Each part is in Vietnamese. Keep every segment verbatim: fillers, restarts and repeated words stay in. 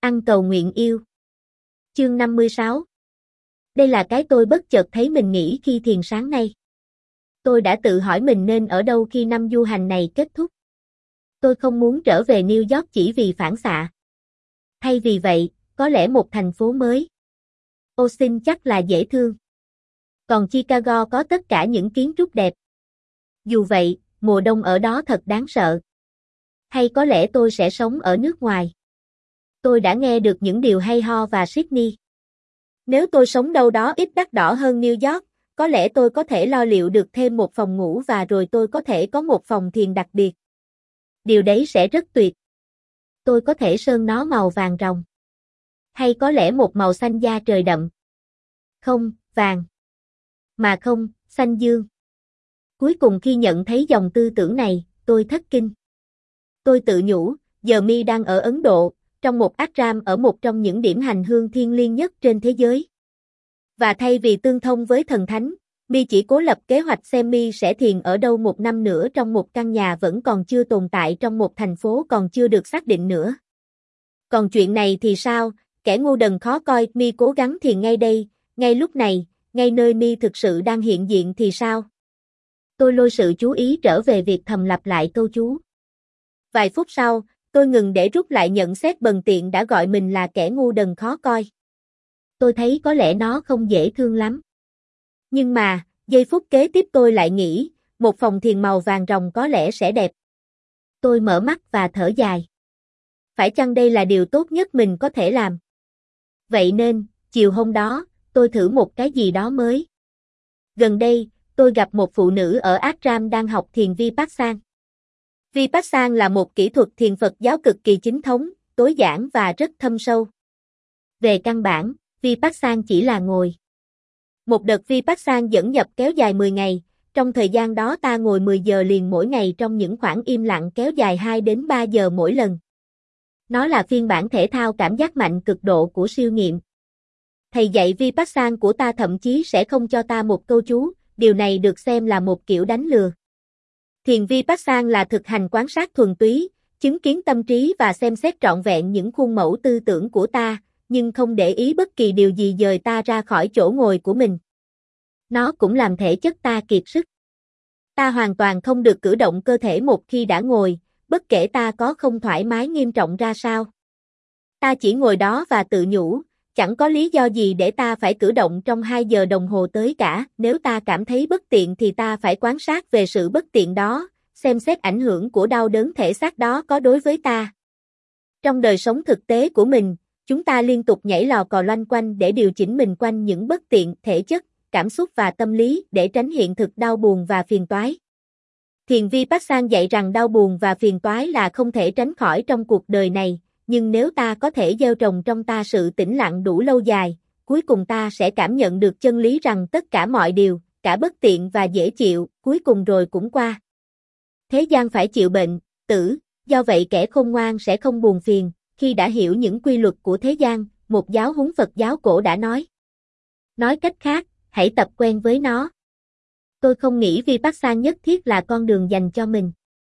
Ăn cầu nguyện yêu. Chương năm mươi sáu. Đây là cái tôi bất chợt thấy mình nghĩ khi thiền sáng nay. Tôi đã tự hỏi mình nên ở đâu khi năm du hành này kết thúc. Tôi không muốn trở về New York chỉ vì phản xạ. Thay vì vậy, có lẽ một thành phố mới. Austin chắc là dễ thương. Còn Chicago có tất cả những kiến trúc đẹp. Dù vậy, mùa đông ở đó thật đáng sợ. Hay có lẽ tôi sẽ sống ở nước ngoài. Tôi đã nghe được những điều hay ho và Sydney. Nếu tôi sống đâu đó ít đắt đỏ hơn New York, có lẽ tôi có thể lo liệu được thêm một phòng ngủ và rồi tôi có thể có một phòng thiền đặc biệt. Điều đấy sẽ rất tuyệt. Tôi có thể sơn nó màu vàng ròng. Hay có lẽ một màu xanh da trời đậm. Không, vàng. Mà không, xanh dương. Cuối cùng khi nhận thấy dòng tư tưởng này, tôi thất kinh. Tôi tự nhủ, giờ mi đang ở Ấn Độ, trong một ashram ở một trong những điểm hành hương thiêng liêng nhất trên thế giới. Và thay vì tương thông với thần thánh, mi chỉ cố lập kế hoạch xem mi sẽ thiền ở đâu một năm nữa trong một căn nhà vẫn còn chưa tồn tại trong một thành phố còn chưa được xác định nữa. Còn chuyện này thì sao, kẻ ngu đần khó coi, mi cố gắng thiền ngay đây, ngay lúc này, ngay nơi mi thực sự đang hiện diện thì sao? Tôi lôi sự chú ý trở về việc thầm lặp lại câu chú. Vài phút sau, tôi ngừng để rút lại nhận xét bần tiện đã gọi mình là kẻ ngu đần khó coi. Tôi thấy có lẽ nó không dễ thương lắm. Nhưng mà, giây phút kế tiếp tôi lại nghĩ, một phòng thiền màu vàng ròng có lẽ sẽ đẹp. Tôi mở mắt và thở dài. Phải chăng đây là điều tốt nhất mình có thể làm? Vậy nên, chiều hôm đó, tôi thử một cái gì đó mới. Gần đây, tôi gặp một phụ nữ ở ashram đang học thiền Vipassana. Vipassana là một kỹ thuật thiền Phật giáo cực kỳ chính thống, tối giản và rất thâm sâu. Về căn bản, Vipassana chỉ là ngồi. Một đợt Vipassana dẫn nhập kéo dài mười ngày, trong thời gian đó ta ngồi mười giờ liền mỗi ngày trong những khoảng im lặng kéo dài hai đến ba giờ mỗi lần. Nó là phiên bản thể thao cảm giác mạnh cực độ của siêu nghiệm. Thầy dạy Vipassana của ta thậm chí sẽ không cho ta một câu chú, điều này được xem là một kiểu đánh lừa. Thiền Vipassana là thực hành quan sát thuần túy, chứng kiến tâm trí và xem xét trọn vẹn những khuôn mẫu tư tưởng của ta, nhưng không để ý bất kỳ điều gì dời ta ra khỏi chỗ ngồi của mình. Nó cũng làm thể chất ta kiệt sức. Ta hoàn toàn không được cử động cơ thể một khi đã ngồi, bất kể ta có không thoải mái nghiêm trọng ra sao. Ta chỉ ngồi đó và tự nhủ, chẳng có lý do gì để ta phải cử động trong hai giờ đồng hồ tới cả, nếu ta cảm thấy bất tiện thì ta phải quan sát về sự bất tiện đó, xem xét ảnh hưởng của đau đớn thể xác đó có đối với ta. Trong đời sống thực tế của mình, chúng ta liên tục nhảy lò cò loanh quanh để điều chỉnh mình quanh những bất tiện thể chất, cảm xúc và tâm lý để tránh hiện thực đau buồn và phiền toái. Thiền Vipassana dạy rằng đau buồn và phiền toái là không thể tránh khỏi trong cuộc đời này, nhưng nếu ta có thể gieo trồng trong ta sự tĩnh lặng đủ lâu dài, cuối cùng ta sẽ cảm nhận được chân lý rằng tất cả mọi điều, cả bất tiện và dễ chịu, cuối cùng rồi cũng qua. Thế gian phải chịu bệnh, tử, do vậy kẻ khôn ngoan sẽ không buồn phiền, khi đã hiểu những quy luật của thế gian, một giáo huấn Phật giáo cổ đã nói. Nói cách khác, hãy tập quen với nó. Tôi không nghĩ Vipassana nhất thiết là con đường dành cho mình.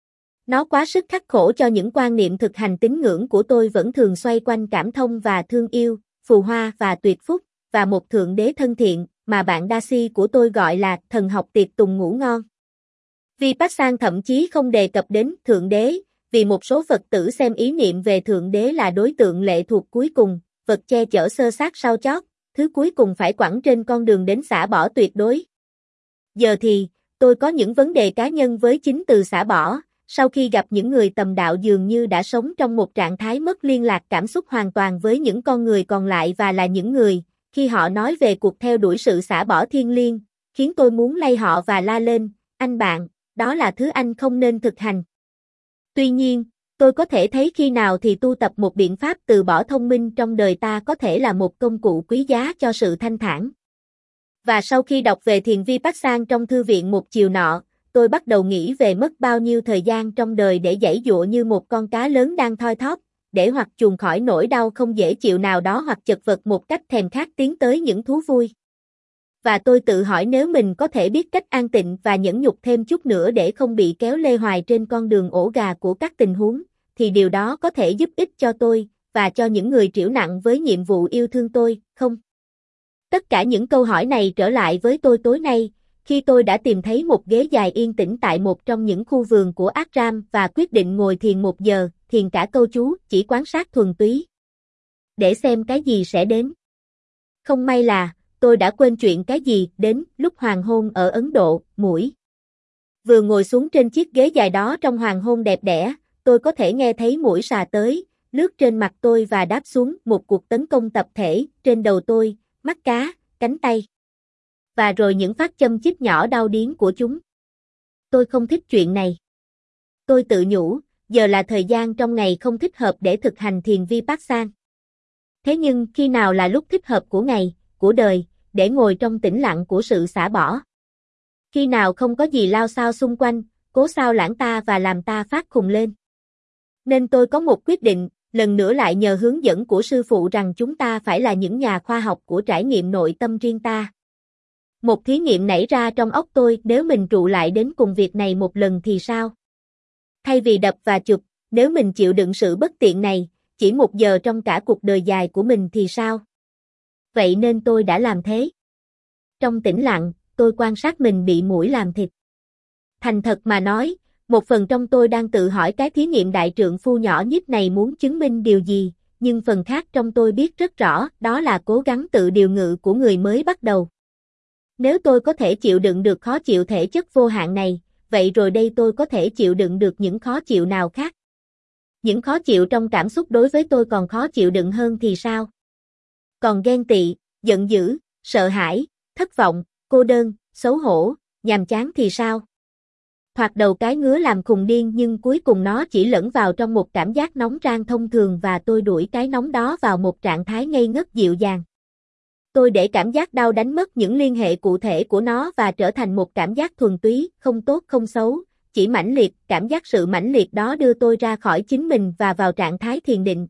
Nó quá sức khắc khổ cho những quan niệm thực hành tín ngưỡng của tôi vẫn thường xoay quanh cảm thông và thương yêu, phù hoa và tuyệt phúc, và một thượng đế thân thiện, mà bạn Darcy của tôi gọi là thần học tiệc tùng ngủ ngon. Vipassana thậm chí không đề cập đến thượng đế, vì một số Phật tử xem ý niệm về thượng đế là đối tượng lệ thuộc cuối cùng, vật che chở sơ sát sau chót, thứ cuối cùng phải quẳng trên con đường đến xả bỏ tuyệt đối. Giờ thì, tôi có những vấn đề cá nhân với chính từ xả bỏ. Sau khi gặp những người tầm đạo dường như đã sống trong một trạng thái mất liên lạc cảm xúc hoàn toàn với những con người còn lại và là những người, khi họ nói về cuộc theo đuổi sự xả bỏ thiêng liêng, khiến tôi muốn lay họ và la lên, anh bạn, đó là thứ anh không nên thực hành. Tuy nhiên, tôi có thể thấy khi nào thì tu tập một biện pháp từ bỏ thông minh trong đời ta có thể là một công cụ quý giá cho sự thanh thản. Và sau khi đọc về thiền Vipassana trong thư viện một chiều nọ, tôi bắt đầu nghĩ về mất bao nhiêu thời gian trong đời để giãy giụa như một con cá lớn đang thoi thóp, để hoặc chuồn khỏi nỗi đau không dễ chịu nào đó hoặc chật vật một cách thèm khát tiến tới những thú vui. Và tôi tự hỏi nếu mình có thể biết cách an tịnh và nhẫn nhục thêm chút nữa để không bị kéo lê hoài trên con đường ổ gà của các tình huống, thì điều đó có thể giúp ích cho tôi, và cho những người trĩu nặng với nhiệm vụ yêu thương tôi, không? Tất cả những câu hỏi này trở lại với tôi tối nay, khi tôi đã tìm thấy một ghế dài yên tĩnh tại một trong những khu vườn của Ashram và quyết định ngồi thiền một giờ, thiền cả câu chú, chỉ quan sát thuần túy. Để xem cái gì sẽ đến. Không may là, tôi đã quên chuyện cái gì đến lúc hoàng hôn ở Ấn Độ, mũi. Vừa ngồi xuống trên chiếc ghế dài đó trong hoàng hôn đẹp đẽ, tôi có thể nghe thấy muỗi xà tới, lướt trên mặt tôi và đáp xuống một cuộc tấn công tập thể trên đầu tôi, mắt cá, cánh tay. Và rồi những phát châm chích nhỏ đau điếng của chúng. Tôi không thích chuyện này. Tôi tự nhủ, giờ là thời gian trong ngày không thích hợp để thực hành thiền Vipassana. Thế nhưng khi nào là lúc thích hợp của ngày, của đời, để ngồi trong tĩnh lặng của sự xả bỏ? Khi nào không có gì lao xao xung quanh, cố sao lãng ta và làm ta phát khùng lên. Nên tôi có một quyết định, lần nữa lại nhờ hướng dẫn của sư phụ rằng chúng ta phải là những nhà khoa học của trải nghiệm nội tâm riêng ta. Một thí nghiệm nảy ra trong óc tôi, nếu mình trụ lại đến cùng việc này một lần thì sao? Thay vì đập và chụp, nếu mình chịu đựng sự bất tiện này, chỉ một giờ trong cả cuộc đời dài của mình thì sao? Vậy nên tôi đã làm thế. Trong tĩnh lặng, tôi quan sát mình bị muỗi làm thịt. Thành thật mà nói, một phần trong tôi đang tự hỏi cái thí nghiệm đại trượng phu nhỏ nhít này muốn chứng minh điều gì, nhưng phần khác trong tôi biết rất rõ, đó là cố gắng tự điều ngự của người mới bắt đầu. Nếu tôi có thể chịu đựng được khó chịu thể chất vô hạn này, vậy rồi đây tôi có thể chịu đựng được những khó chịu nào khác. Những khó chịu trong cảm xúc đối với tôi còn khó chịu đựng hơn thì sao? Còn ghen tị, giận dữ, sợ hãi, thất vọng, cô đơn, xấu hổ, nhàm chán thì sao? Thoạt đầu cái ngứa làm khùng điên nhưng cuối cùng nó chỉ lẫn vào trong một cảm giác nóng rang thông thường và tôi đuổi cái nóng đó vào một trạng thái ngây ngất dịu dàng. Tôi để cảm giác đau đánh mất những liên hệ cụ thể của nó và trở thành một cảm giác thuần túy, không tốt không xấu, chỉ mãnh liệt. Cảm giác sự mãnh liệt đó đưa tôi ra khỏi chính mình và vào trạng thái thiền định.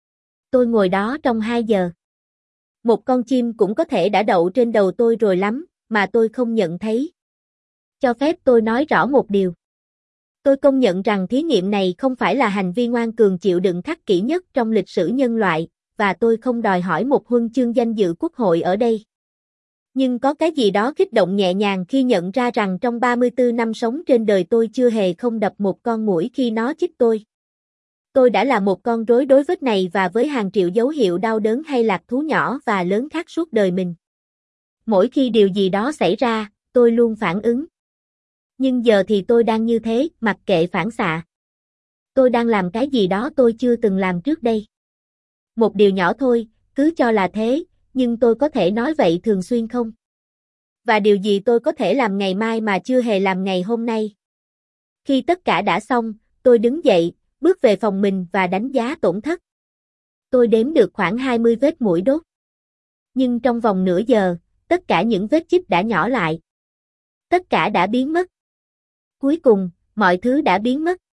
Tôi ngồi đó trong hai giờ. Một con chim cũng có thể đã đậu trên đầu tôi rồi lắm, mà tôi không nhận thấy. Cho phép tôi nói rõ một điều. Tôi công nhận rằng thí nghiệm này không phải là hành vi ngoan cường chịu đựng khắc kỷ nhất trong lịch sử nhân loại, và tôi không đòi hỏi một huân chương danh dự quốc hội ở đây. Nhưng có cái gì đó kích động nhẹ nhàng khi nhận ra rằng trong ba mươi tư năm sống trên đời tôi chưa hề không đập một con muỗi khi nó chích tôi. Tôi đã là một con rối đối vết này và với hàng triệu dấu hiệu đau đớn hay lạc thú nhỏ và lớn khác suốt đời mình. Mỗi khi điều gì đó xảy ra, tôi luôn phản ứng. Nhưng giờ thì tôi đang như thế, mặc kệ phản xạ. Tôi đang làm cái gì đó tôi chưa từng làm trước đây. Một điều nhỏ thôi, cứ cho là thế, nhưng tôi có thể nói vậy thường xuyên không? Và điều gì tôi có thể làm ngày mai mà chưa hề làm ngày hôm nay? Khi tất cả đã xong, tôi đứng dậy, bước về phòng mình và đánh giá tổn thất. Tôi đếm được khoảng hai mươi vết muỗi đốt. Nhưng trong vòng nửa giờ, tất cả những vết chích đã nhỏ lại. Tất cả đã biến mất. Cuối cùng, mọi thứ đã biến mất.